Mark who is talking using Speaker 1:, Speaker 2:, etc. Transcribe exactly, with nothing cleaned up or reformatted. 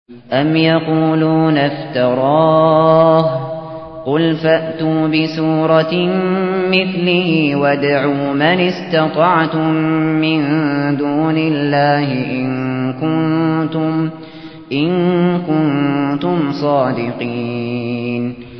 Speaker 1: أَمْ يَقُولُونَ افْتَرَاهُ قُلْ فَأْتُوا بِسُورَةٍ مِثْلِهِ وَادْعُوا مَنِ اسْتَطَعْتُم مِّن دُونِ اللَّهِ إِن كُنتُمْ إِن كُنتُمْ صَادِقِينَ